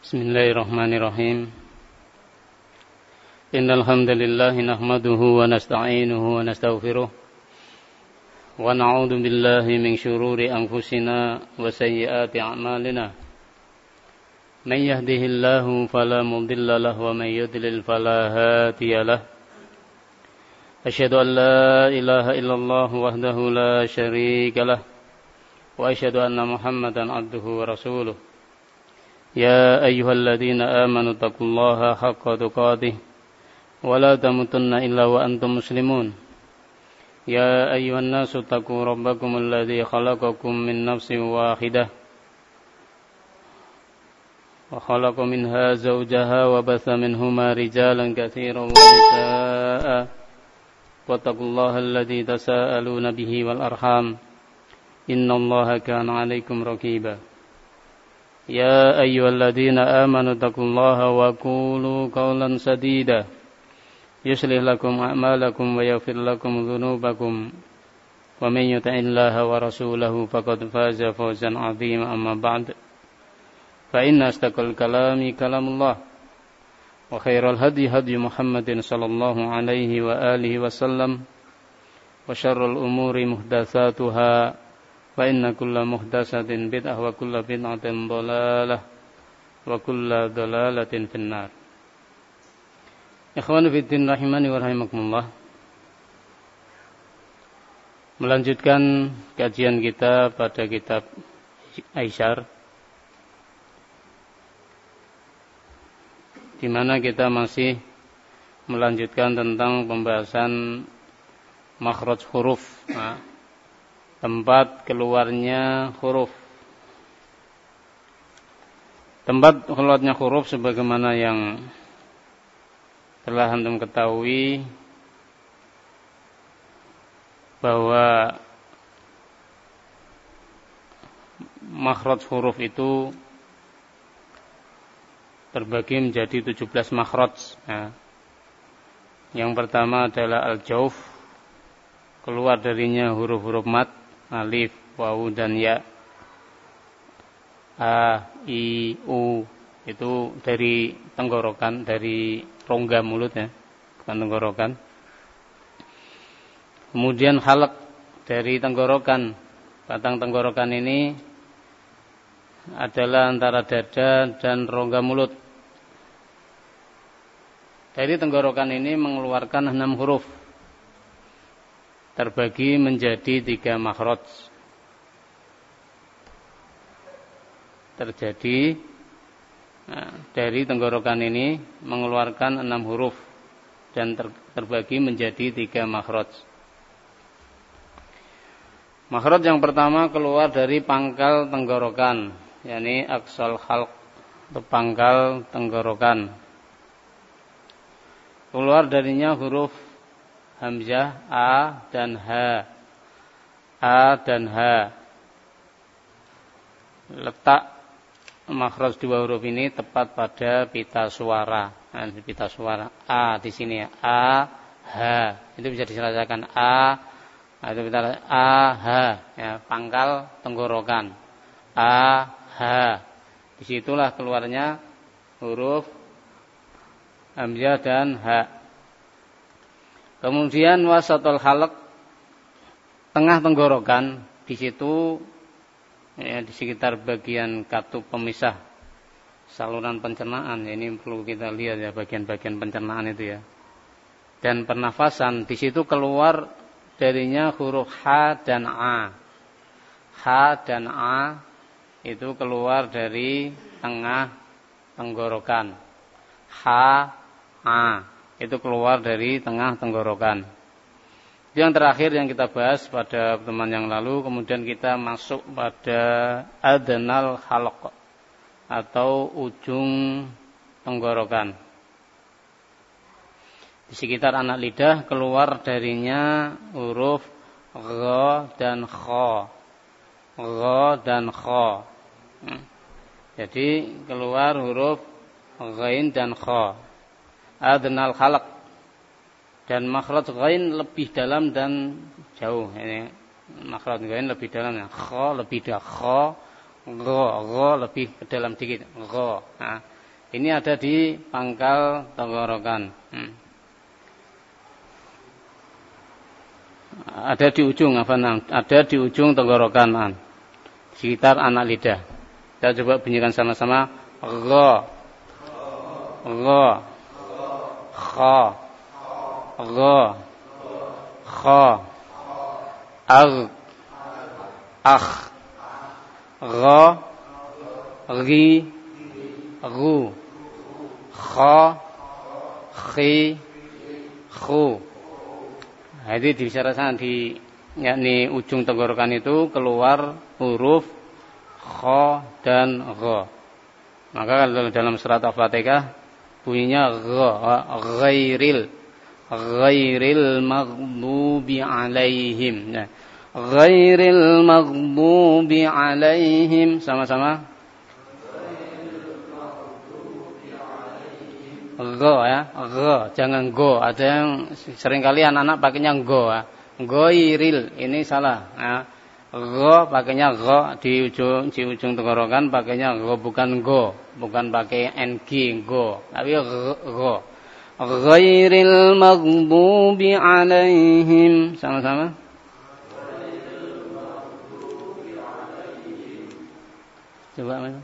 Bismillahirrahmanirrahim. Innal hamdalillah nahmaduhu wa nasta'inuhu wa nastaghfiruh wa na'udzu billahi min shururi anfusina wa sayyiati a'malina. Man yahdihillahu fala mudilla lahu wa man yudlil fala hadiya lahu. Asyhadu an la ilaha illallah wahdahu la syarika lahu wa asyhadu anna Muhammadan abduhu wa rasuluh. Ya ayyuhalladzina amanu taqullaha haqqa tuqatih wa la tamutunna illa wa antum muslimun. Ya ayyuhan nasu taqu rabbakumul ladzi khalaqakum min nafsin wahidah wa khalaqa minha zawjaha wa batha minhuma rijalan katsiran wa nisaa'a wattaqullaha alladzi tasaaluna bihi wal arham innallaha kana 'alaikum raqiba. Ya ayyuhalladzina amanu taqullaha wa qulu qawlan sadida yuslih lakum a'malakum wa yaghfir lakum dhunubakum wa man yuti'illaha wa rasulahu faqad faza fawzan 'azima. Amma ba'd, fa inna astaqal kalami kalamullah wa khairal hadi hadi Muhammadin sallallahu alaihi wa alihi wasallam wa syarrul umuri muhdatsatuha wa inna kulla muhdatsatin bid'ah wa kulla bid'atin dhalalah wa kulla dhalalatin finnar. Ikhwan fillah rahimani wa rahimakumullah. Melanjutkan kajian kita pada kitab Aisyar, di mana kita masih melanjutkan tentang pembahasan makhraj huruf, tempat keluarnya huruf. Tempat keluarnya huruf sebagaimana yang telah antum ketahui bahwa makhraj huruf itu terbagi menjadi 17 makhraj. Yang pertama adalah al-jauf, keluar darinya huruf-huruf mad, alif, wawu, dan ya. A, I, U itu dari tenggorokan, dari rongga mulut, bukan tenggorokan. Kemudian halak dari tenggorokan. Batang tenggorokan ini adalah antara dada dan rongga mulut. Dari tenggorokan ini mengeluarkan 6 huruf, terbagi menjadi 3 makhraj. Dari tenggorokan ini mengeluarkan 6 huruf dan terbagi menjadi 3 makhraj. Makhraj yang pertama keluar dari pangkal tenggorokan, yakni aqsal khalq, atau pangkal tenggorokan. Keluar darinya huruf hamzah a dan h. A dan h. Letak makhraj 2 huruf ini tepat pada pita suara. Pita suara a di sini ya. A, h. Itu bisa diselesaikan a. Itu pita a, h, ya, pangkal tenggorokan. A, h. Disitulah keluarnya huruf hamzah dan h. Kemudian wasatul halq, tengah tenggorokan, di situ ya, di sekitar bagian katup pemisah saluran pencernaan. Ini perlu kita lihat ya, bagian-bagian pencernaan itu ya. Dan pernafasan, di situ keluar darinya huruf H dan A. H dan A itu keluar dari tengah tenggorokan. H, A itu keluar dari tengah tenggorokan. Yang terakhir yang kita bahas pada pertemuan yang lalu, kemudian kita masuk pada adnal halq atau ujung tenggorokan. Di sekitar anak lidah keluar darinya huruf gha dan kha. Gha dan kha. Jadi keluar huruf ghain dan kha. Adnal halq. Dan makhraj ghain lebih dalam dan jauh. Ini makhraj ghain lebih dalam ya. Kha lebih dah, kha Gho lebih ke dalam dikit. Gho. Nah, ini ada di pangkal tenggorokan. Ada di ujung ada di ujung tenggorokan, sekitar anak lidah. Kita coba bunyikan sama-sama. Gho, gho, kha, gho, kha, ag, akh, gho, ri, ru, kha, khi, khu. Jadi dibicarakan di yakni ujung tenggorokan itu keluar huruf kha dan gha. Maka kalau dalam surat Al-Fatihah bunyinya ghairil maghdubi alaihim. Nah, ghairil maghdubi alaihim sama-sama. Go ya, go, jangan go. Ada yang seringkali anak-anak pakainya go ya. Goiril, ini salah ya. Go pakainya go di ujung tenggorokan pakainya go, bukan go, bukan pakai ng go, tapi go. Ghairil maghdubi alaihim sama-sama. Coba mana?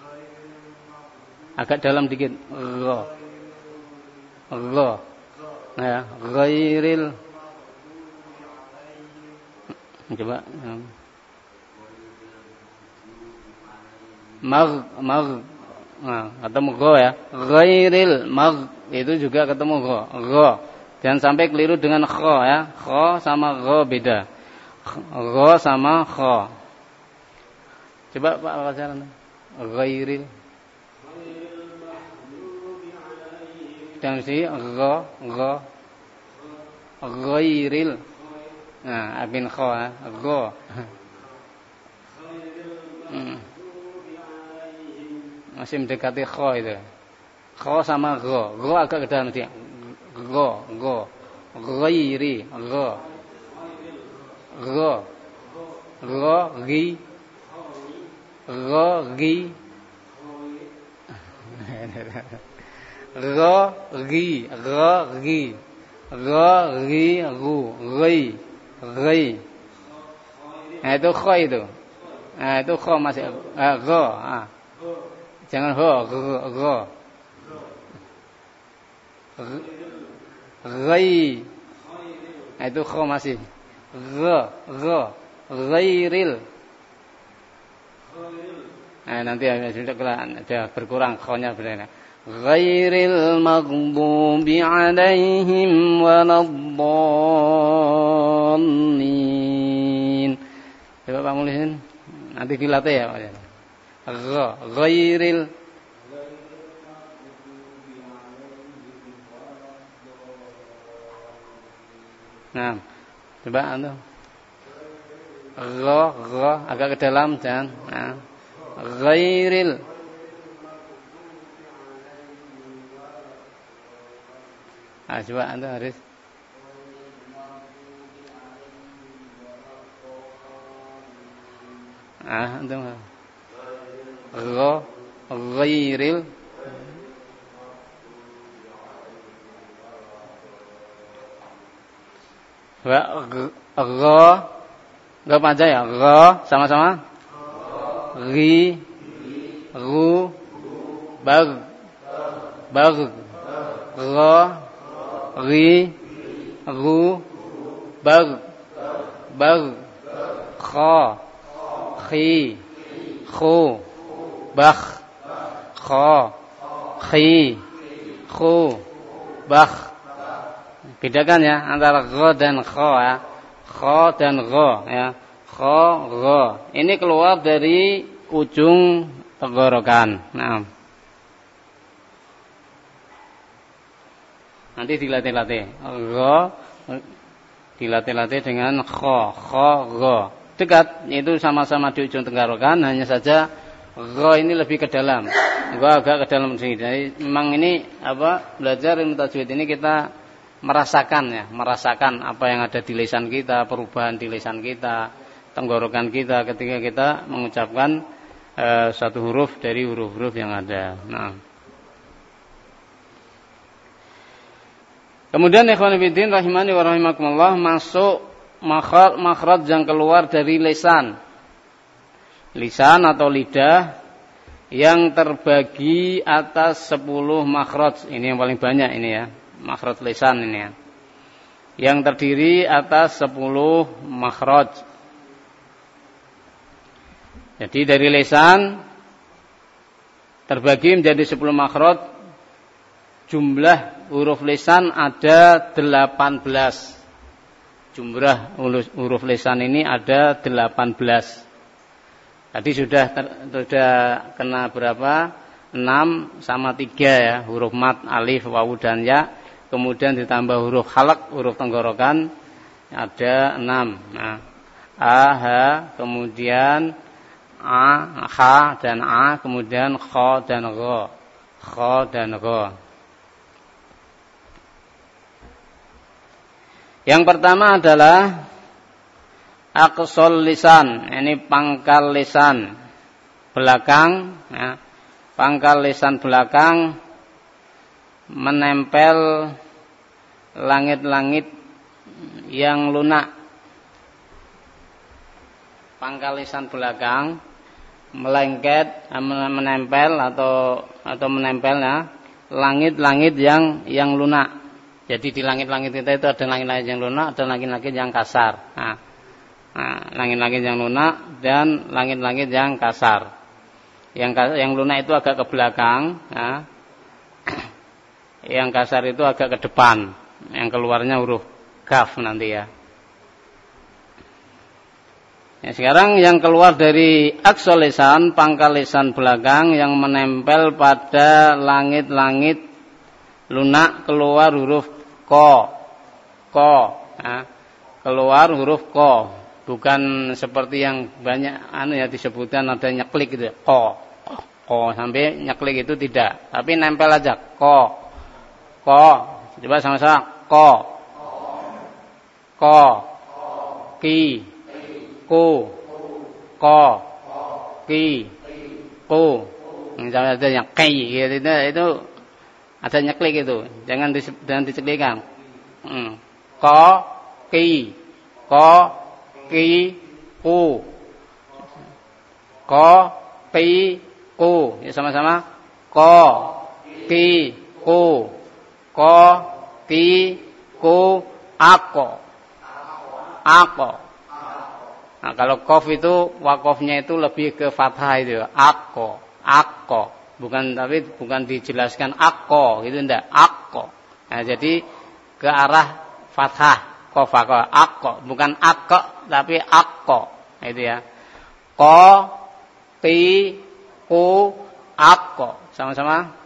Agak dalam dikit. Go. Gho. Ya, ghairil. Coba. Mag. Nah, ketemu gho ya. Ghairil mag itu juga ketemu gho. Gho. Jangan sampai keliru dengan kho ya. Kho sama gho beda. Gho sama kho. Coba Pak Wasaran. Ghairil. Dan si ghairil. Nah, abin kho go. Masih mendekati kho itu. Kho sama go. Go agak ke dalam dia. Go. Ghairi, go. Gi. Ri. Nah, itu kho itu. Nah, itu kho masih go. Jangan go. Ri. Nah, itu kho masih. Ghairil. Nah, nanti sudah berkurang kho-nya benar. Ghairil maghdubi alaihim waladdallin. Coba Pak Mulisin, nanti dilatih ya Pak. Ghairil. Nah, coba anu. Agak ke dalam jangan. Nah. Ghairil. Coba anda Haris. Antum. Ghairil. Gak panjang ya. Sama-sama. Ri, ru, bag, ri, ru, bag, kha, khi, khu, bakh, kha, khi, khu, bakh. Bedakan ya antara gha dan kha ya. Kha dan gha ya. Kha, gha. Ini keluar dari ujung tenggorokan. Nah. Nanti dilatih-latih. Gha dilatih-latih dengan kha, gha. Dekat, itu sama-sama di ujung tenggorokan, hanya saja gha ini lebih ke dalam. Gha agak ke dalam sedikit. Jadi memang ini belajar ilmu tajwid ini kita merasakan apa yang ada di lisan kita, perubahan di lisan kita, tenggorokan kita ketika kita mengucapkan satu huruf dari huruf-huruf yang ada. Nah. Kemudian ikhwan fillah rahimani wa rahimakumullah, masuk makhraj yang keluar dari lisan. Lisan atau lidah yang terbagi atas 10 makhraj. Ini yang paling banyak ini ya. Makhraj lisan ini ya. Yang terdiri atas 10 makhraj. Jadi dari lisan terbagi menjadi 10 makhraj. Jumlah huruf lisan ada 18. Jumlah huruf lisan ini ada 18. Tadi sudah kena berapa? 6 sama 3 ya. Huruf mat, alif, wawu dan ya. Kemudian ditambah huruf halak, huruf tenggorokan ada 6. Nah, a, ha, kemudian a, ha dan a, kemudian kha dan gha. Kha dan gha. Yang pertama adalah aqsal lisan, ini pangkal lisan belakang, ya. Pangkal lisan belakang menempel langit-langit yang lunak. Pangkal lisan belakang melengket, menempel atau menempelnya langit-langit yang lunak. Jadi di langit-langit kita itu ada langit-langit yang lunak, ada langit-langit yang kasar. Nah, langit-langit yang lunak dan langit-langit yang kasar. Yang lunak itu agak ke belakang, nah. Yang kasar itu agak ke depan. Yang keluarnya huruf kaf nanti ya. Ya, sekarang yang keluar dari aqsal lisan, pangkal lisan belakang yang menempel pada langit-langit lunak, keluar huruf ko. Nah, keluar huruf ko. Bukan seperti yang banyak disebutkan ada nyeklik gitu. Ko sampai nyeklik itu tidak. Tapi nempel aja ko. Coba sama-sama ko. Ki. Ku. Ko. Ki. Ku. Misalnya ada yang kai gitu, itu ada nyeklik itu, jangan diceklikan. Ko, ki, ku. Ko, ki, ku. Ya sama-sama. Ko, ki, ku. Ko, ki, ku, ako. Nah, kalau kof itu wakofnya itu lebih ke fathah itu, ako. Bukan dijelaskan ako, gitu enggak, ako. Nah, jadi ke arah fathah, kofa, ako, bukan ako tapi ako. Nah, itu ya. Ko, ti, ku, ako. Sama-sama.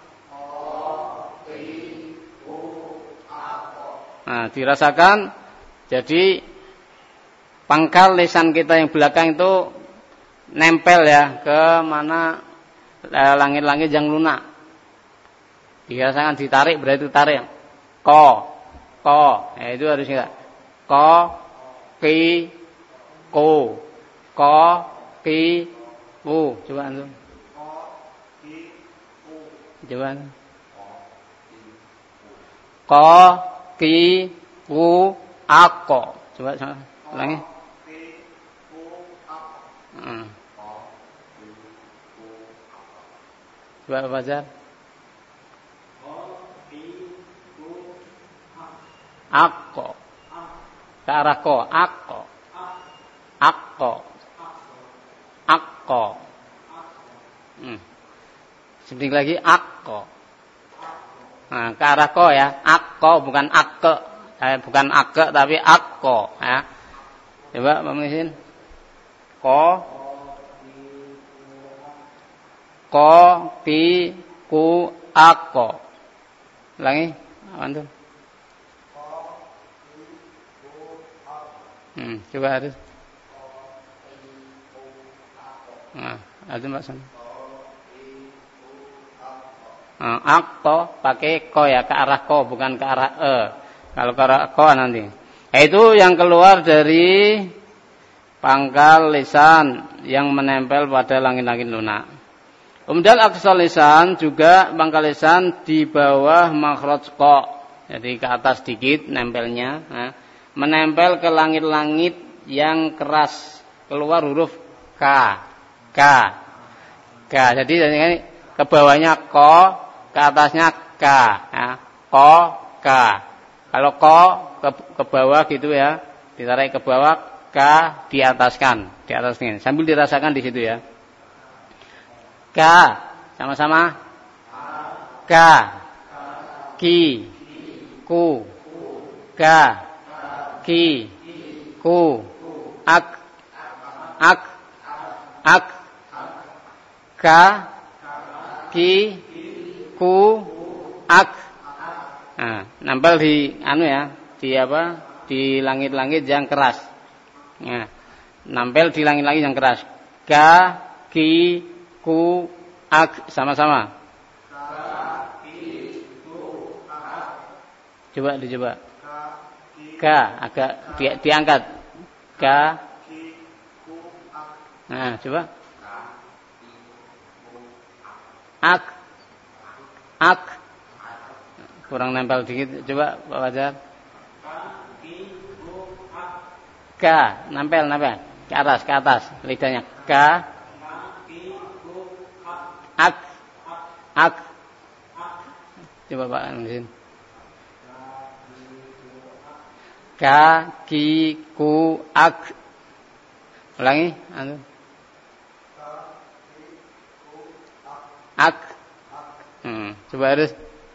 Nah, dirasakan. Jadi pangkal lisan kita yang belakang itu nempel ya ke mana langit-langit yang lunak. Dirasakan ditarik, berarti tarik. Ko. Ya, itu harus kita. Ko, ki, ku. Ko, ki, ku. Coba antum. Coba. Ko, ki, ku, ako. Coba ulangi. Coba baca. Ako. Ke arah ko. Ako. Sedikit lagi ako. Nah, ke arah ko ya. Ako bukan ake. Bukan ake tapi ako ya. Coba Pak Muhsin. Ko, ki, ku, ako. Ulangi, antum. Coba harus. Nah, antum Pak San. Ako pakai ko ya, ke arah ko bukan ke arah e. Kalau ke arah ko nanti. Itu yang keluar dari pangkal lisan yang menempel pada langit-langit lunak. Kemudian aqsal lisan juga pangkal lisan di bawah makhraj qa. Jadi ke atas sedikit nempelnya, menempel ke langit-langit yang keras, keluar huruf K. Jadi ke bawahnya qa, ke atasnya K, qa, K. Kalau qa ke bawah gitu ya, ditarik ke bawah, K diataskan sambil dirasakan di situ ya. K sama-sama. K, ki, ku, K, ki, ku, ak, K, ki, ku, ak. Nah, nempel di di langit-langit yang keras. Nah, nempel di langit-langit yang keras. K, ki, ku, ak, sama-sama. Coba. K agak diangkat. K. Nah, coba. Ak. Kurang nempel dikit. Coba Pak Fajar. K, nempel ke atas lidahnya. K, ak. Coba Pak Anzin. K, ki, ku, ak. Ulangi. Ak. Coba harus.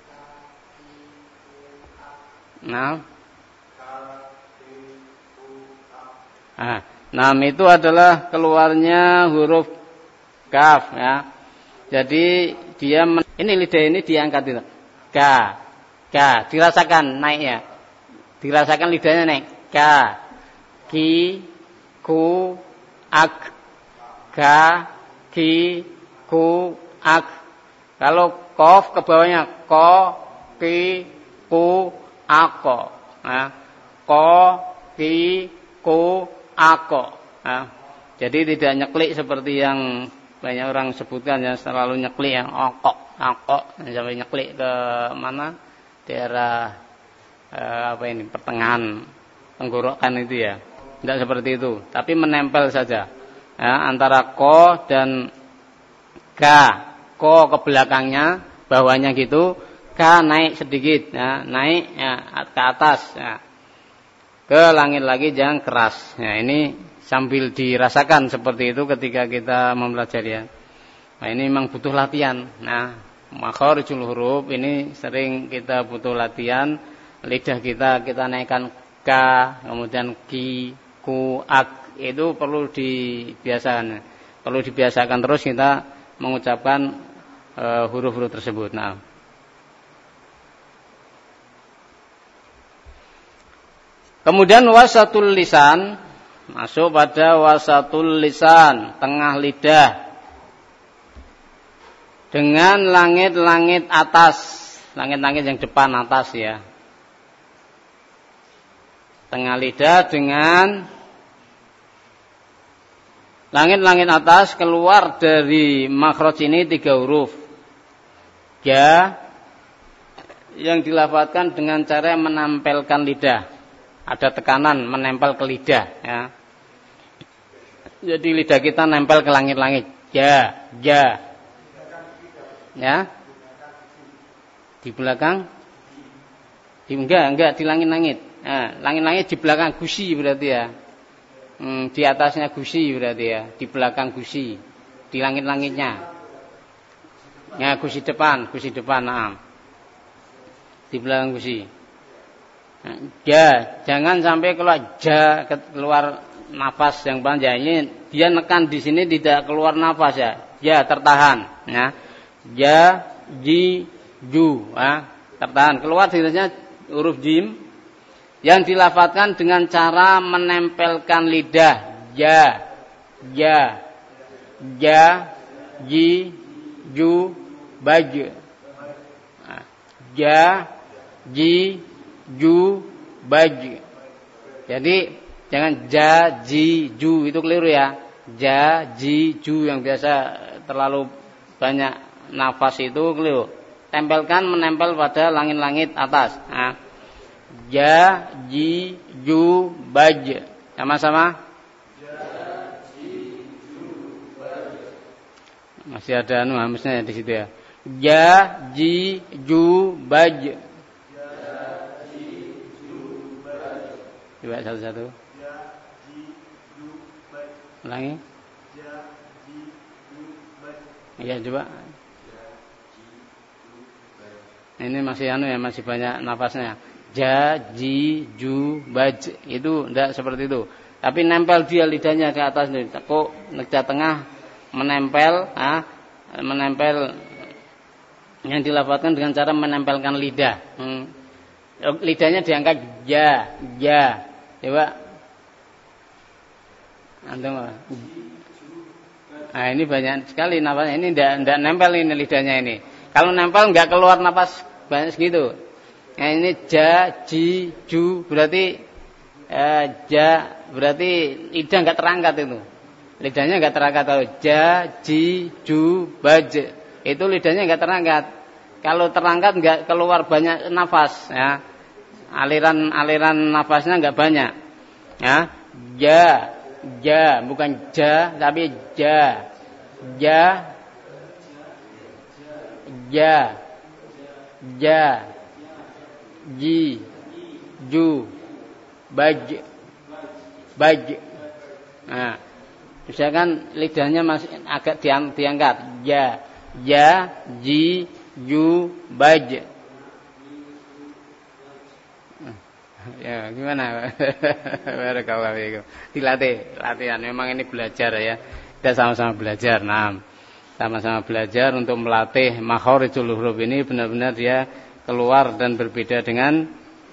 Nam itu adalah keluarnya huruf kaf ya. Jadi dia ini lidah ini diangkat itu. K. Dirasakan naiknya. Dirasakan lidahnya naik. K, ki, ku, ak. K, ki, ku, ak. Kalau qaf ke bawahnya ko, ki, ku, ako. Ko, ki, ku, ako. Jadi tidak nyeklik seperti yang banyak orang sebutkan ya, selalu nyeklik yang okok, sampai nyeklik ke mana daerah pertengahan tenggorokan itu ya. Tidak seperti itu, tapi menempel saja ya, antara ko dan k. Ko ke belakangnya, bawahnya gitu, k naik sedikit ya, naik ya, ke atas ya, ke langit-langit yang keras ya. Ini sambil dirasakan seperti itu ketika kita mempelajari ya. Nah, ini memang butuh latihan. Nah, makharijul huruf ini sering kita butuh latihan. Lidah kita naikkan K, kemudian ki, ku, ak, itu perlu dibiasakan. Perlu dibiasakan terus kita mengucapkan huruf-huruf tersebut. Nah, kemudian wasatul lisan, masuk pada wasatul lisan, tengah lidah. Dengan langit-langit atas, langit-langit yang depan atas ya. Tengah lidah dengan langit-langit atas, keluar dari makhraj ini 3 huruf. Ya, yang dilafadzkan dengan cara menempelkan lidah. Ada tekanan menempel ke lidah ya. Jadi lidah kita nempel ke langit-langit. Ya. Di belakang? Enggak di langit-langit. Nah, langit-langit di belakang gusi berarti ya. Di atasnya gusi berarti ya. Di belakang gusi. Di langit-langitnya. Ya, gusi depan. Nah. Di belakang gusi. Ya, jangan sampai keluar nafas yang panjang. Ini dia nekan di sini tidak keluar nafas ya. Ya, tertahan. Ya, ji, ju. Tertahan. Keluar tidaknya huruf jim yang dilafadzkan dengan cara menempelkan lidah. Ya, ji, ju, baju. Ya, ji, ju, baju. Jadi Jangan ja, ji, ju, itu keliru ya. Ja, ji, ju yang biasa terlalu banyak nafas itu keliru. Tempelkan menempel pada langit-langit atas. Nah, ja, ji, ju, baj. Sama-sama. Ja, ji, ju, baj. Masih ada hamisnya di situ ya. Ja, ji, ju, baj. Ja, ji, ju, baj. Coba satu-satu. Ja, ji, ju, baj. Ulangi. Ja, ji, ju, baj. Iya, coba. Ini masih ya, masih banyak nafasnya. Ja, ji, ju, baj. Itu enggak seperti itu. Tapi nempel dia lidahnya ke atas nih. Kok ngeja tengah menempel, menempel yang dilafadzkan dengan cara menempelkan lidah. Lidahnya diangkat ja, ja. Coba. Antum. Nah, ini banyak sekali nafasnya. Ini enggak nempel ini lidahnya ini. Kalau nempel enggak keluar napas banyak segitu. Nah, ini ja, ji, ju berarti ja berarti lidah enggak terangkat itu. Lidahnya enggak terangkat. Kalau ja, ji, ju, baj itu lidahnya enggak terangkat. Kalau terangkat enggak keluar banyak nafas ya. Aliran nafasnya enggak banyak. Ya. Ja, ja bukan ja tapi ja. Ja, ja, ja, ji, ju, baj, baj. Nah, misalkan lidahnya masih agak diangkat. Ja, ja, ji, ju, baj. Ya, gimana? Barakallahu fiikum. Dilatih, latihan. Memang ini belajar ya. Kita sama-sama belajar. Nah, sama-sama belajar untuk melatih makharijul huruf ini benar-benar dia keluar dan berbeda dengan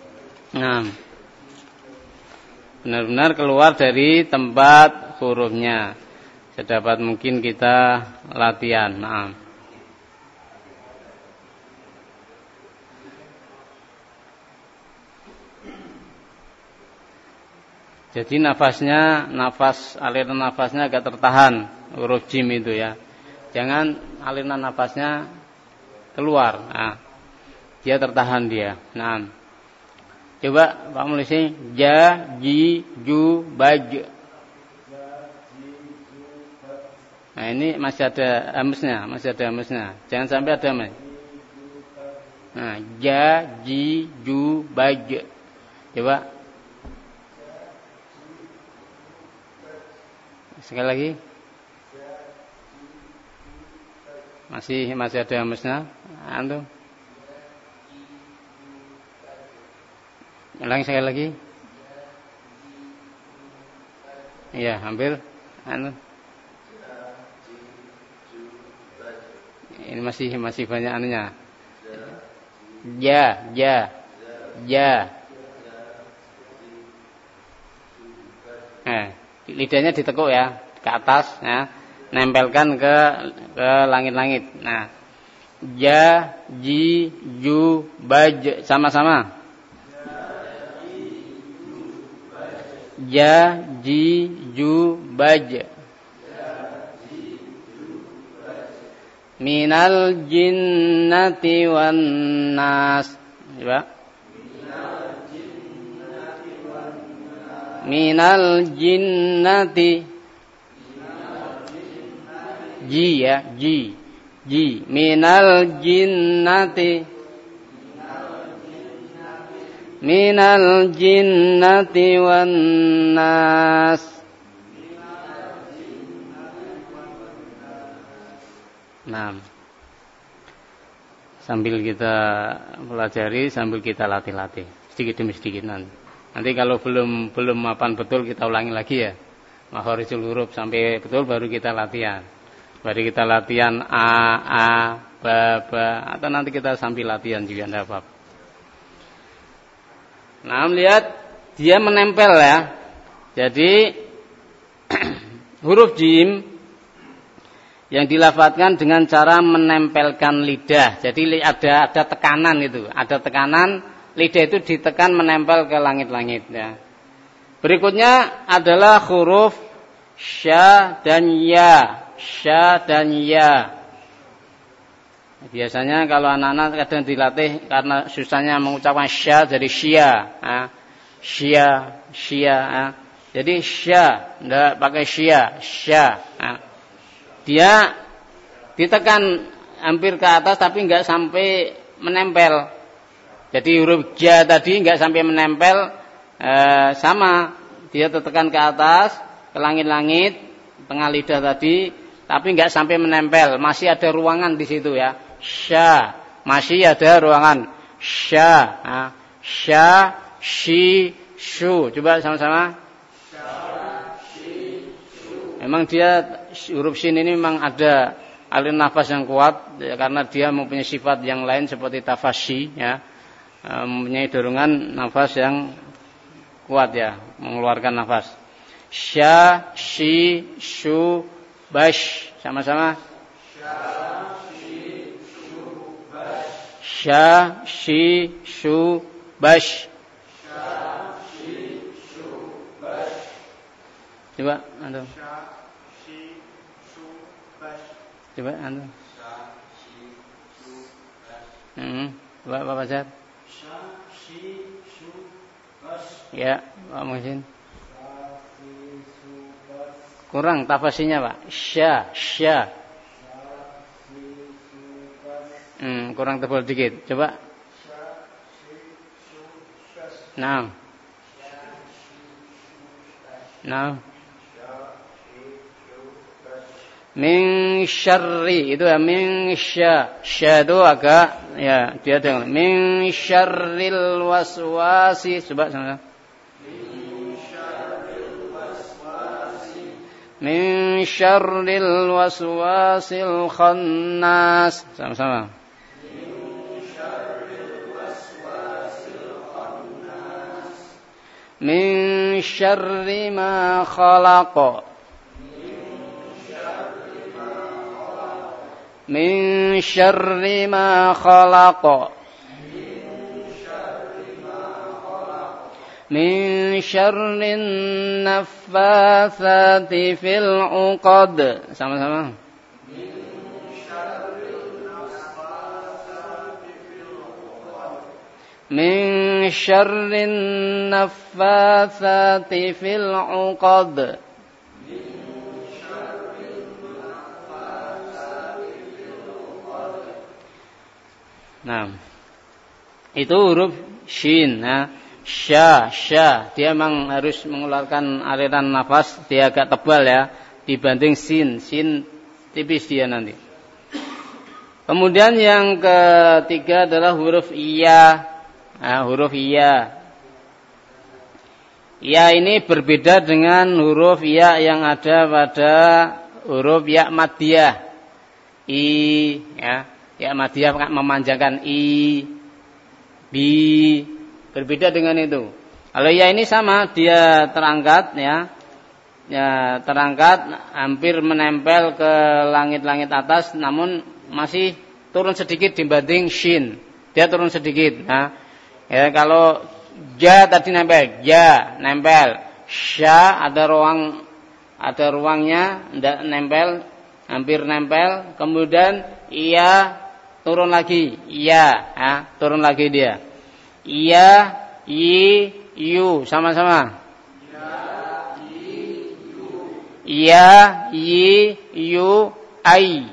benar-benar keluar dari tempat hurufnya. Sedapat mungkin kita latihan. Nah. Jadi aliran nafasnya agak tertahan huruf jim itu ya. Jangan aliran nafasnya keluar. Nah, dia tertahan dia. Nah, coba Pak Mulisi. Ja, ji, ju, baj. Nah, ini masih ada hamisnya. Jangan sampai ada hamis. Nah, ja, ji, ju, baj. Coba. Sekali lagi. Masih ada hamisnya. Antum. Ulangi sekali lagi. Iya, hampir. Antum. Ini masih banyak anunya. Ja. Lidahnya ditekuk ya ke atas ya, nempelkan ke langit-langit. Nah, ja, ji, ju, baj sama-sama. Ja, ji, ju, baj. Minal jinnati wan nas. Coba. Minal jinnati. Ji ya, ji. Minal jinnati. Minal jinnati wan nas. Nah, sambil kita pelajari, sambil kita latih-latih sedikit demi sedikit nanti kalau belum mapan betul kita ulangi lagi ya makharijul huruf sampai betul baru kita latihan a, ba, atau nanti kita sambil latihan juga tidak apa-apa. Nah, lihat dia menempel ya. Jadi huruf jim yang dilafadzkan dengan cara menempelkan lidah. Jadi ada tekanan itu, ada tekanan lidah itu ditekan menempel ke langit-langit ya. Berikutnya adalah huruf sya dan ya. Sya dan ya. Biasanya kalau anak-anak kadang dilatih karena susahnya mengucapkan sya jadi syia. Syia. Jadi sya, enggak pakai syia. Dia ditekan hampir ke atas tapi enggak sampai menempel. Jadi huruf ja tadi enggak sampai menempel, sama dia tertekan ke atas, ke langit-langit, tengah lidah tadi, tapi enggak sampai menempel, masih ada ruangan di situ ya. Sya, masih ada ruangan. Sya, sya, shi, shu. Coba sama-sama. Memang dia huruf shin ini memang ada aliran nafas yang kuat ya, karena dia mempunyai sifat yang lain seperti tafasyi ya, mempunyai dorongan nafas yang kuat ya, mengeluarkan nafas. Sya, shi, shu, bash. Sama-sama. Sya, shi, shu, bash. Coba antum. Coba antum. Coba Bapak Zat. Ya, Pak Muhsin. Kurang tafasinya, Pak. Sya. Kurang tebal dikit. Coba. Nah. Min syarri itu ya, min sya itu agak ya dia dengar min syarril waswasi. Coba sama-sama. Min syarril waswasil khannas. Sama-sama. Min syarri ma khalaqa. Min syarri ma khalaqa. Min syarri naffatsati fil 'uqad. Sama-sama. Min syarri naffatsati fil 'uqad. Nah, itu huruf shin. Nah, sya. Dia memang harus mengeluarkan aliran nafas, dia agak tebal ya dibanding sin. Sin tipis dia nanti. Kemudian yang ketiga adalah huruf iya. Nah, huruf iya. Ya ini berbeda dengan huruf ya yang ada pada huruf ya maddiyah. Ya maddiyah memanjangkan i, bi, berbeda dengan itu. Kalau ya ini sama, dia terangkat ya terangkat hampir menempel ke langit-langit atas, namun masih turun sedikit dibanding shin. Dia turun sedikit. Nah, ya kalau ja tadi nempel, sya ada ruangnya, tidak nempel, hampir nempel. Kemudian iya turun lagi, turun lagi dia. Iya, yi, yu, sama-sama. Iya, yi, yu, ai.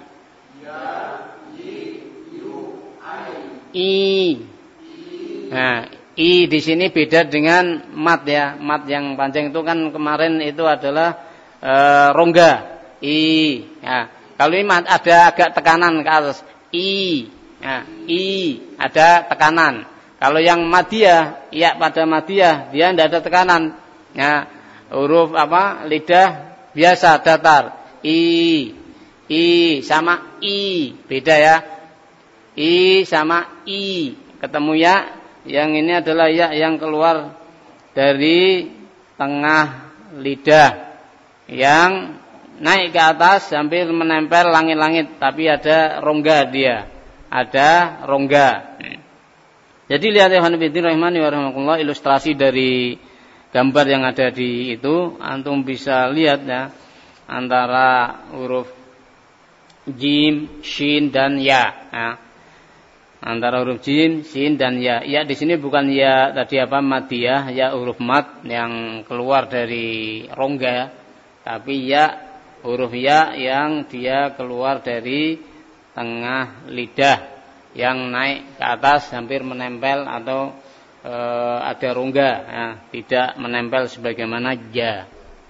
I. Nah, i di sini beda dengan mat ya. Mat yang panjang itu kan kemarin itu adalah rongga. I. Ya. Kalau ini mat ada agak tekanan ke atas. I. Ya. I ada tekanan. Kalau yang madiyah, ya pada madiyah dia tidak ada tekanan. Ya. Huruf lidah biasa datar. I sama i beda ya. I sama i ketemu ya. Yang ini adalah ya yang keluar dari tengah lidah, yang naik ke atas sambil menempel langit-langit, tapi ada rongga dia, ada rongga. Jadi lihat ya Hanifidin rahimani wa rahimakumullah, ilustrasi dari gambar yang ada di itu, antum bisa lihat ya, antara huruf jim, shin dan ya. Antara huruf jim, shin dan ya. Ya di sini bukan ya tadi madiyah, ya huruf mat yang keluar dari rongga, tapi ya huruf ya yang dia keluar dari tengah lidah, yang naik ke atas hampir menempel atau ada rongga, ya, tidak menempel sebagaimana ja.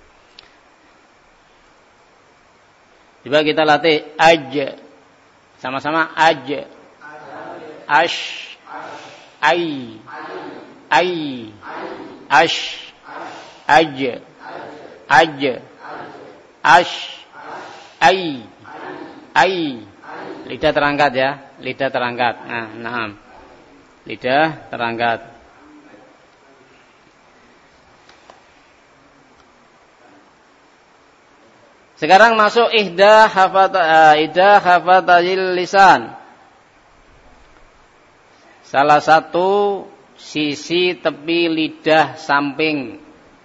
Coba kita latih aj, sama-sama aj, ash, ai, ash, aj, ash, ai. Lidah terangkat ya, lidah terangkat. Nah, lidah terangkat. Sekarang masuk ihda hafatayil lisan. Salah satu sisi tepi lidah samping.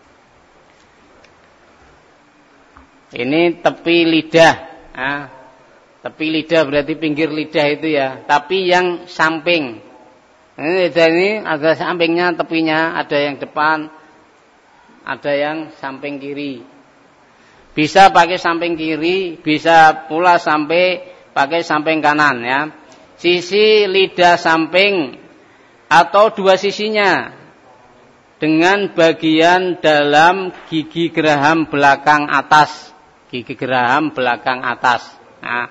Ini tepi lidah. Tepi lidah berarti pinggir lidah itu ya. Tapi yang samping. Ini lidah ini ada sampingnya, tepinya, ada yang depan, ada yang samping kiri. Bisa pakai samping kiri, bisa pula sampai pakai samping kanan ya. Sisi lidah samping atau dua sisinya dengan bagian dalam gigi geraham belakang atas. Gigi geraham belakang atas. Nah,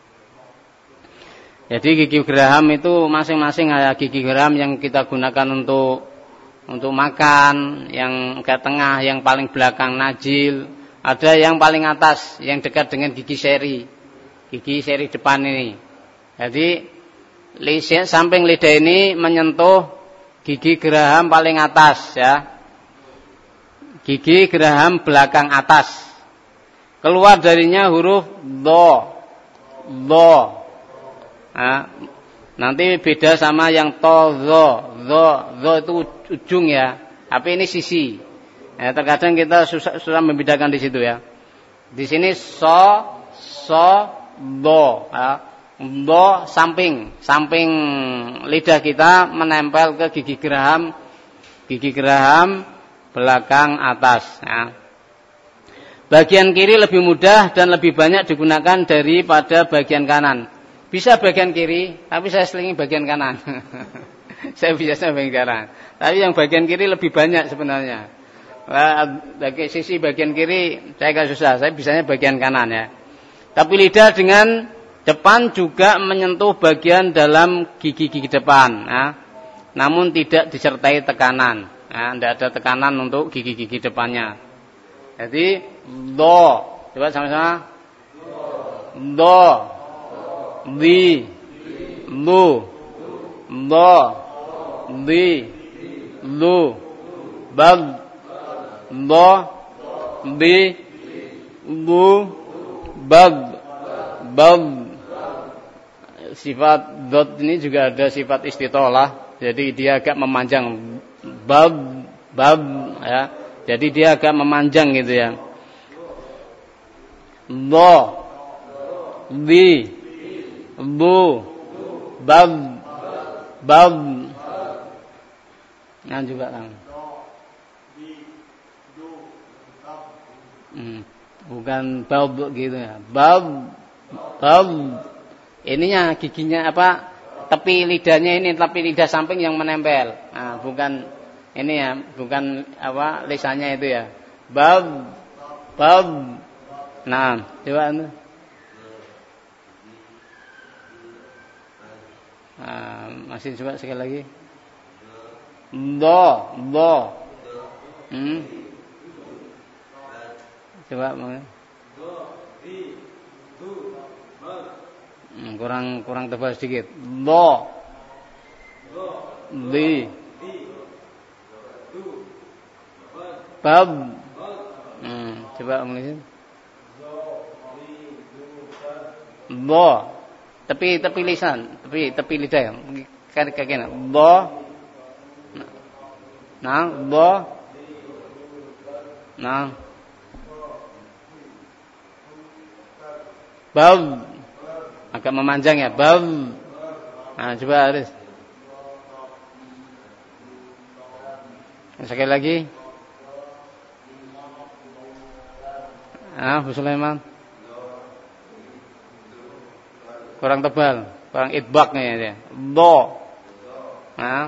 jadi gigi geraham itu masing-masing ada gigi geraham yang kita gunakan untuk makan, yang ke tengah, yang paling belakang najil. Ada yang paling atas, yang dekat dengan gigi seri depan ini. Jadi samping lidah ini menyentuh gigi geraham paling atas ya. Gigi geraham belakang atas. Keluar darinya huruf do. Nanti beda sama yang to, zo itu ujung ya. Tapi ini sisi. Terkadang kita susah membedakan di situ ya. Di sini so, do, ya. Do samping lidah kita menempel ke gigi geraham belakang atas. Ya. Bagian kiri lebih mudah dan lebih banyak digunakan daripada bagian kanan. Bisa bagian kiri, tapi saya selingi bagian kanan. Saya biasa bagian kanan. Tapi yang bagian kiri lebih banyak sebenarnya. Bagi sisi bagian kiri saya agak susah, saya bisanya bagian kanan ya. Tapi lidah dengan depan juga menyentuh bagian dalam gigi-gigi depan ya. Namun tidak disertai tekanan ya, tidak ada tekanan untuk gigi-gigi depannya. Jadi do, coba sama-sama do, di, lu, do, di, lu, bab, do, di, lu, bab. Sifat dot ini juga ada sifat istitolah, jadi dia agak memanjang. Bab ya, jadi dia agak memanjang gitu ya. Do, di, bu, bab. Nah juga kan. Bukan bab gitu ya. Bab. Ininya giginya apa? Tepi lidahnya ini, tepi lidah samping yang menempel. Nah, bukan ini ya, bukan apa lisannya itu ya. Bab. Nah, coba anu. Masih coba sekali lagi. Do. Coba mau. Kurang tebal sedikit. Do. Di. Bab. Coba ulangi. Do. Tepi lisan, tepi lidah. Kaki. Do. Nah, do. Nah. Bal. Agak memanjang ya. Bal. Nah, coba Aris. Sekali lagi. Bu Sulaiman. Kurang tebal, kurang idbak nih ya. Do. Nah.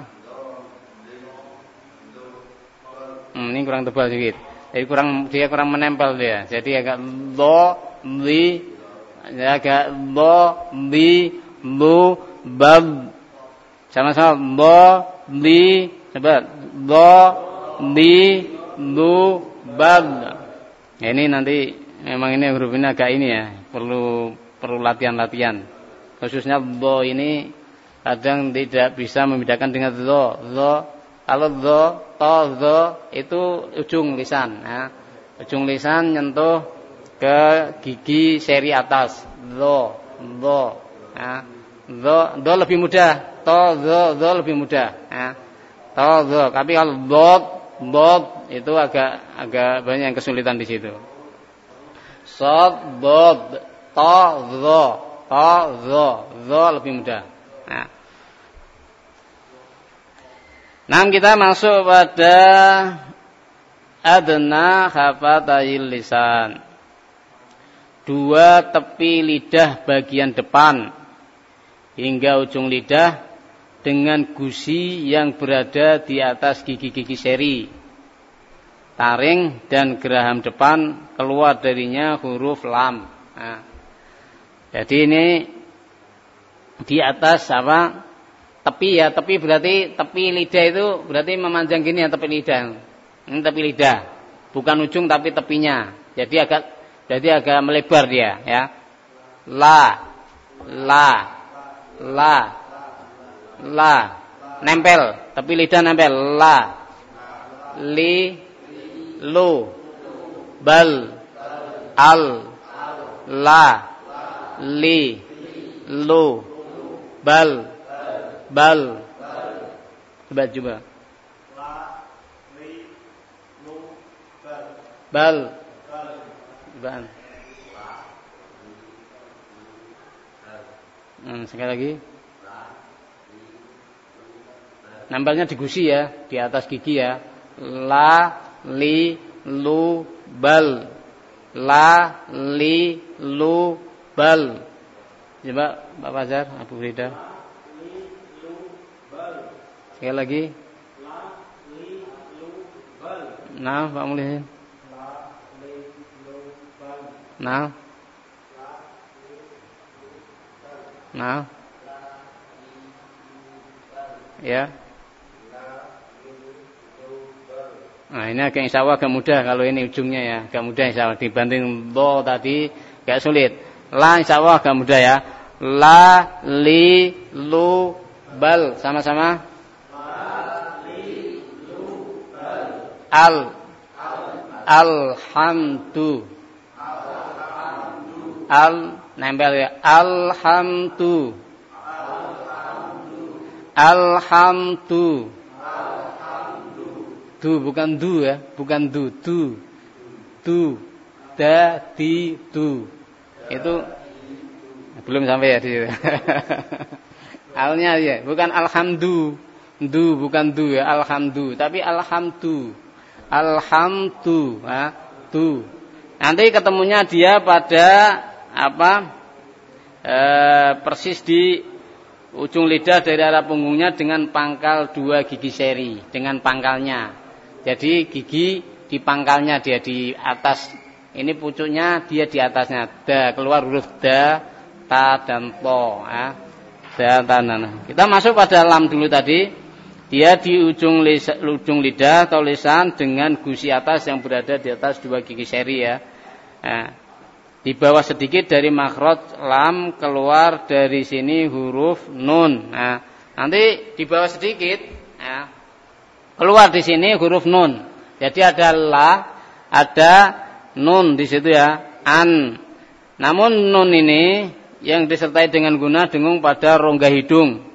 Ini kurang tebal sedikit. Jadi dia kurang menempel dia. Jadi agak do, li, agak do, li, lu, bab. Sama-sama do, li, coba do, li, lu, bab. Ya, ini nanti memang ini huruf ini agak ini ya, perlu latihan-latihan. Khususnya do ini kadang tidak bisa membedakan dengan do. Kalau do, to, do itu ujung lisan. Ya. Ujung lisan nyentuh ke gigi seri atas. Do. Ya. Do lebih mudah. To, do lebih mudah. Ya. To, do. Tapi kalau dot itu agak banyak yang kesulitan di situ. Sod, dot, to, do lebih mudah. Nah, kita masuk pada adna hafatayil lisan. 2 tepi lidah bagian depan hingga ujung lidah dengan gusi yang berada di atas gigi-gigi seri. Taring dan geraham depan keluar darinya huruf lam. Nah, jadi ini di atas apa? Tepi ya, tepi berarti tepi lidah itu berarti memanjang gini ya, tepi lidah. Ini tepi lidah, bukan ujung tapi tepinya. Jadi agak melebar dia ya. La. Nempel, tepi lidah nempel. La. Li, lu, bal, al, la, li, lu, bal. Coba. Bal. Sekali lagi. Nempelnya di gusi ya, di atas gigi ya. La, li, lu, bal. La, li, lu, bal. Coba Pak Fajar, Abu Frida. Sekali lagi. Nah, Pak Mulihin. Nah. Ya. Nah, ini insya Allah agak mudah kalau ini ujungnya ya, agak mudah insya Allah dibanding do tadi agak sulit. La insya Allah agak mudah ya. La, li, lu, bal, sama-sama. Alhamdu. Nempel ya. Alhamdu. Du bukan du ya, bukan du. Di du. Itu belum sampai ya di situ. Alnya ya, bukan alhamdu. Du bukan du ya, alhamdu, tapi alhamdu. Tu. Nanti ketemunya dia pada persis di ujung lidah dari arah punggungnya dengan pangkal 2 gigi seri, dengan pangkalnya. Jadi gigi di pangkalnya dia di atas. Ini pucuknya dia di atasnya. Da keluar huruf da, ta dan to. Da, ta, na. Kita masuk pada lam dulu tadi. Dia di ujung lidah atau lisan dengan gusi atas yang berada di atas 2 gigi seri ya. Di bawah sedikit dari makhraj lam keluar dari sini huruf nun. Nanti di bawah sedikit keluar di sini huruf nun. Jadi ada la, ada nun di situ ya. An. Namun nun ini yang disertai dengan guna dengung pada rongga hidung.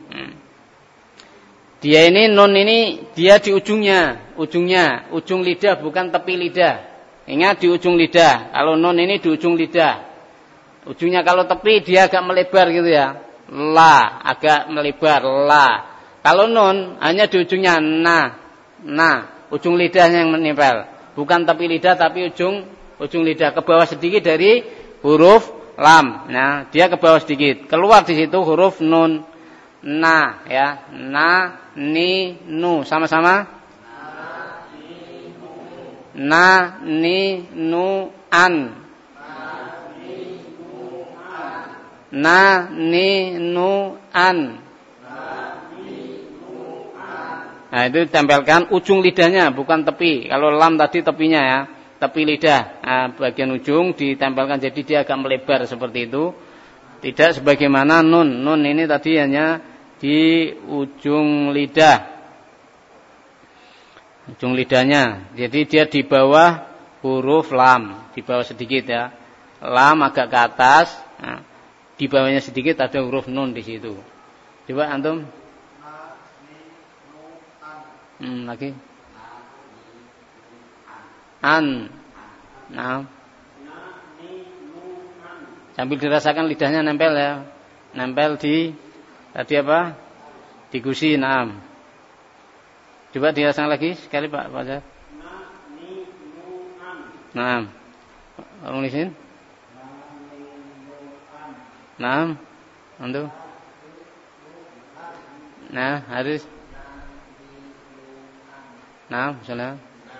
Dia ini nun ini dia di ujung lidah bukan tepi lidah. Ingat di ujung lidah. Kalau nun ini di ujung lidah. Ujungnya kalau tepi dia agak melebar gitu ya. La, agak melebar. La. Kalau nun hanya di ujungnya na. Ujung lidahnya yang menempel. Bukan tepi lidah tapi ujung lidah. Ke bawah sedikit dari huruf lam. Nah, dia ke bawah sedikit. Keluar di situ huruf nun. Na, ya. Na, ni, nu. Sama-sama. Na, ni, nu, an. Na, ni, nu, an. Nah, itu tempelkan ujung lidahnya, bukan tepi. Kalau lam tadi tepinya ya, tepi lidah. Nah, bagian ujung ditempelkan jadi dia agak melebar seperti itu. Tidak sebagaimana nun. Nun ini tadi hanya di ujung lidah. Ujung lidahnya. Jadi dia di bawah huruf lam, di bawah sedikit ya. Lam agak ke atas. Nah, di bawahnya sedikit ada huruf nun di situ. Coba antum. Lagi. An. Nah. Sambil dirasakan lidahnya nempel ya. Nempel di tadi apa? Di gusi, naam. Coba dirasakan lagi sekali Pak Fajar. Naam. Orang di sini. Naam. Antum. Nah, harus. Naam, misalnya.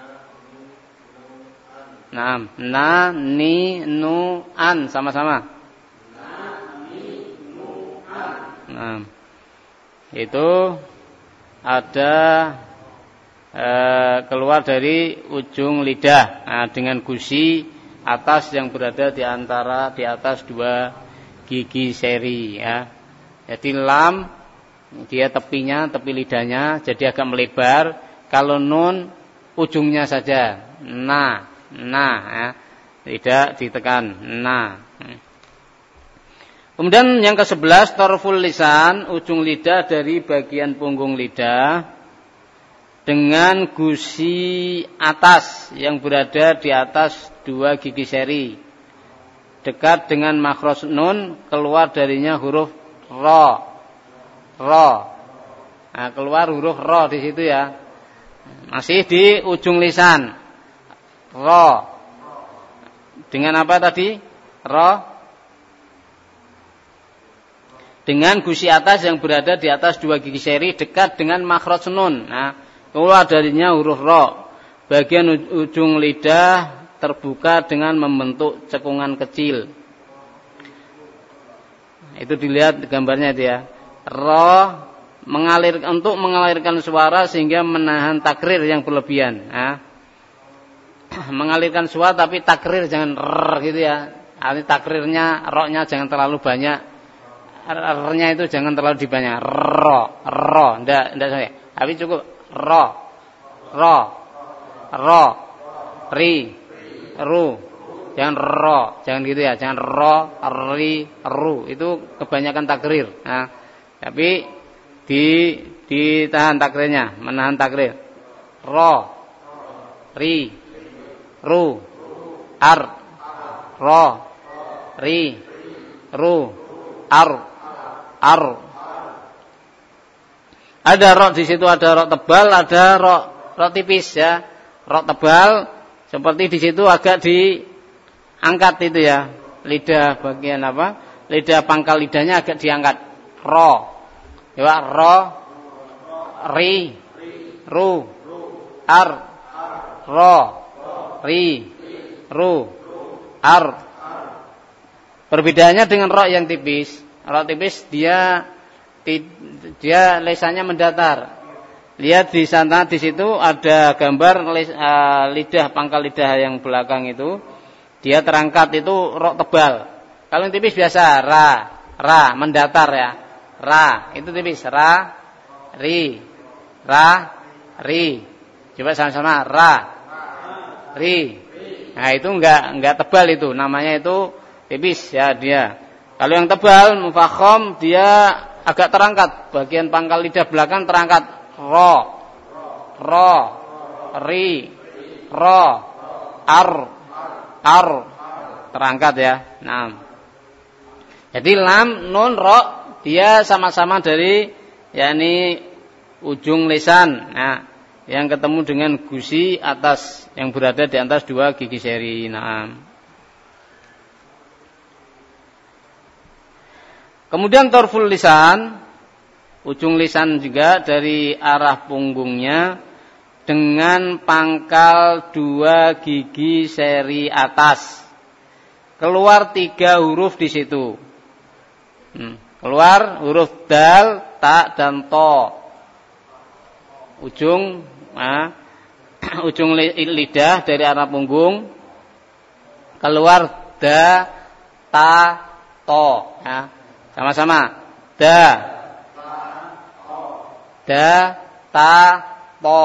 Naam. Na, ni, nu, an. Sama-sama. Naam. Itu ada keluar dari ujung lidah. Nah, dengan gusi atas yang berada di atas dua gigi seri ya. Jadi lam dia tepinya, tepi lidahnya jadi agak melebar. Kalau nun ujungnya saja na ya. Tidak ditekan na. Kemudian yang ke-11 tarful lisan, ujung lidah dari bagian punggung lidah dengan gusi atas yang berada di atas dua gigi seri. Dekat dengan makhraj nun, keluar darinya huruf ro. Nah, keluar huruf ro di situ ya. Masih di ujung lisan. Ro. Dengan apa tadi? Ro. Dengan gusi atas yang berada di atas dua gigi seri dekat dengan makhraj nun. Nah, keluar darinya huruf ro. Bagian ujung lidah terbuka dengan membentuk cekungan kecil. Itu dilihat gambarnya itu ya. Ro untuk mengalirkan suara sehingga menahan takrir yang berlebihan. Nah, mengalirkan suara tapi takrir jangan gitu ya. Arti takrirnya, ro-nya jangan terlalu banyak. R-nya itu jangan terlalu dibanyak. Ro, enggak saya. Tapi cukup ro, ri, ru. Jangan ro, jangan gitu ya. Jangan ro, ri, ru. Itu kebanyakan takrir. Nah, tapi ditahan takrirnya, menahan takrir. Ro, ri, ru, ar, ro, ri, ru, ar. Ada ro di situ, ada ro tebal, ada ro tipis ya. Ro tebal seperti di situ agak diangkat itu ya. Lidah bagian apa? Lidah pangkal lidahnya agak diangkat. Ro. Ya, ro, ri, ru, ar, ro, ri, ru, ar. Perbedaannya dengan ro yang tipis. Ro tipis dia lesannya mendatar. Lihat di sana, di situ ada gambar lidah, pangkal lidah yang belakang itu. Dia terangkat itu ro tebal. Kalau yang tipis biasa ra mendatar ya. Ra itu tipis, ra, ri. Coba sama-sama ra, ri. Nah itu enggak tebal itu, namanya itu tipis ya dia. Kalau yang tebal mufakham dia agak terangkat, bagian pangkal lidah belakang terangkat. Ro, ri, ro, ar terangkat ya. Nah. Jadi lam, nun, ro dia sama-sama dari yakni ujung lisan. Nah, yang ketemu dengan gusi atas yang berada di atas dua gigi seri. Nah. Kemudian torful lisan, ujung lisan juga dari arah punggungnya dengan pangkal dua gigi seri atas. Keluar 3 huruf di situ. Keluar huruf dal, ta, dan to. Ujung lidah dari arah punggung. Keluar da, ta, to. Ya. Sama-sama. Da, ta, to.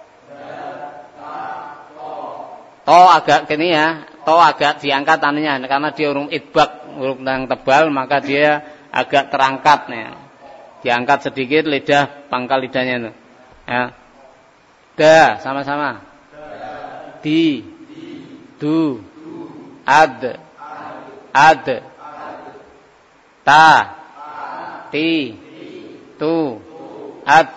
To agak gini ya. To agak diangkat anunya karena dia huruf idbak, huruf yang tebal, maka dia agak terangkat ya. Diangkat sedikit lidah, pangkal lidahnya itu. Ya. Da, sama-sama. Di, du, ad, ta, ti, tu, at,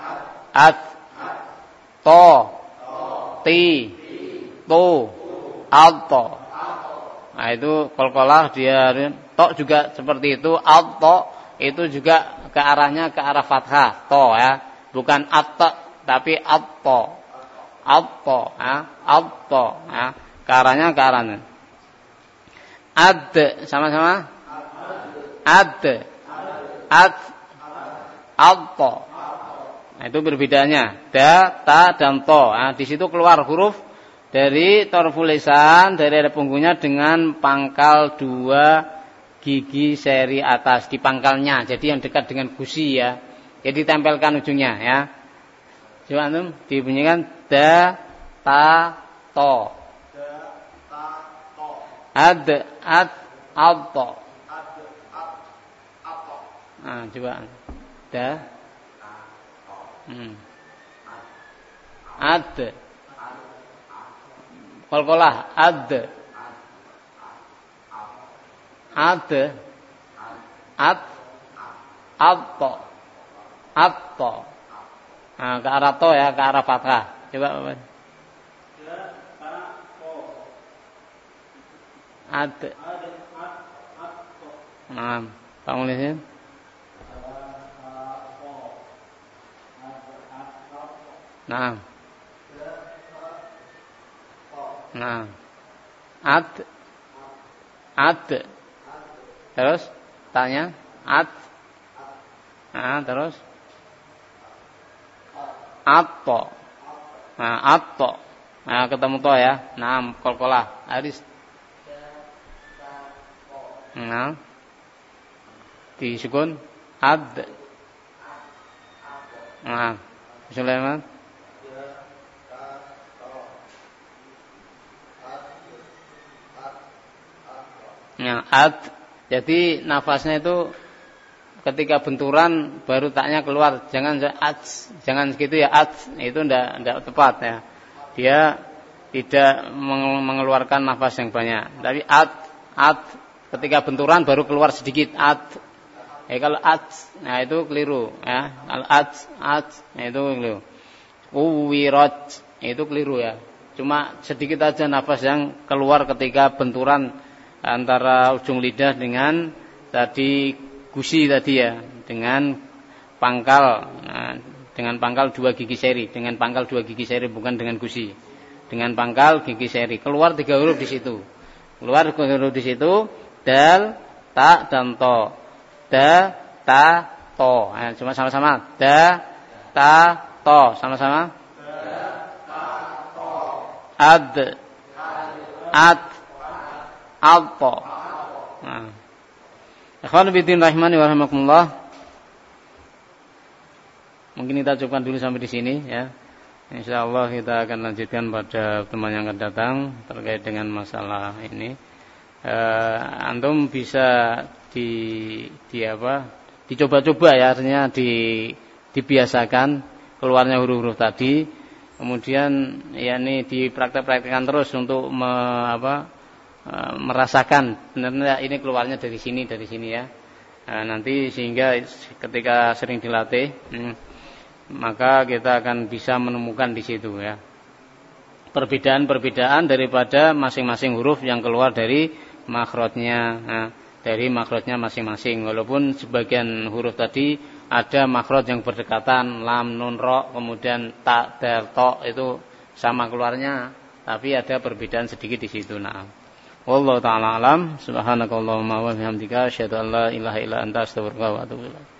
to, ti, tu, alto. Nah itu qalqalah dia to juga seperti itu. Alto itu juga ke arahnya ke arah fathah, to ya. Bukan atta tapi alto. Alto ya, alto ya. Ke arahnya ke arahnya. Ad sama-sama. Ad, alto. Nah, itu perbedaannya. Da, ta, dan to. Nah, di situ keluar huruf dari torful lisan dari ada punggungnya dengan pangkal 2 gigi seri atas di pangkalnya. Jadi yang dekat dengan gusi ya. Jadi tempelkan ujungnya ya. Coba antum dibunyikan da, ta, to. Ad, alto. Nah, coba. Da. Ad. Qalqalah ad. Atto. Nah, ke arah to ya, ke arah fathah. Coba Bapak. Ad. Nah, kamu lihat. Nah. Ad. Terus tanya ad. Nah, terus atto. Nah, atto. Nah, ketemu to ya. Nah, qalqalah. Aris. Nah. Disukun ad. Nah, Sulaiman. Nah, ad. Jadi nafasnya itu ketika benturan baru taknya keluar. Jangan segitu ya ad. Itu enggak tepat ya. Dia tidak mengeluarkan nafas yang banyak. Tapi ad ketika benturan baru keluar sedikit ad. Kalau ad, nah itu keliru ya. Kalau ad, nah itu keliru. Uwirat itu keliru ya. Cuma sedikit aja nafas yang keluar ketika benturan antara ujung lidah dengan tadi gusi tadi ya, dengan pangkal, dengan pangkal 2 gigi seri, dengan pangkal 2 gigi seri bukan dengan gusi, dengan pangkal gigi seri. Keluar 3 huruf di situ, keluar 3 huruf di situ, dal, ta, dan to, da, ta, to. Nah, cuma sama-sama, da, ta, to, sama-sama, ad, alto. Nah. Ikhwan fillah rahimani wa rahimakumullah. Mungkin kita cukupkan dulu sampai di sini ya. Insyaallah kita akan lanjutkan pada pertemuan yang akan datang terkait dengan masalah ini. Antum bisa dicoba-coba ya, artinya dibiasakan keluarnya huruf-huruf tadi Kemudian yakni dipraktek-praktekkan terus untuk merasakan benar ini keluarnya dari sini ya. Nanti sehingga ketika sering dilatih maka kita akan bisa menemukan di situ ya perbedaan daripada masing-masing huruf yang keluar dari makhrajnya. Dari makhrajnya masing-masing, walaupun sebagian huruf tadi ada makhraj yang berdekatan, lam, nun, ro, kemudian ta, dal, to itu sama keluarnya, tapi ada perbedaan sedikit di situ. Nah, wallahu taala alam. Subhanakallahumma wa bihamdika asyhadu an la ilaha illa anta astaghfiruka wa atubu ilaik.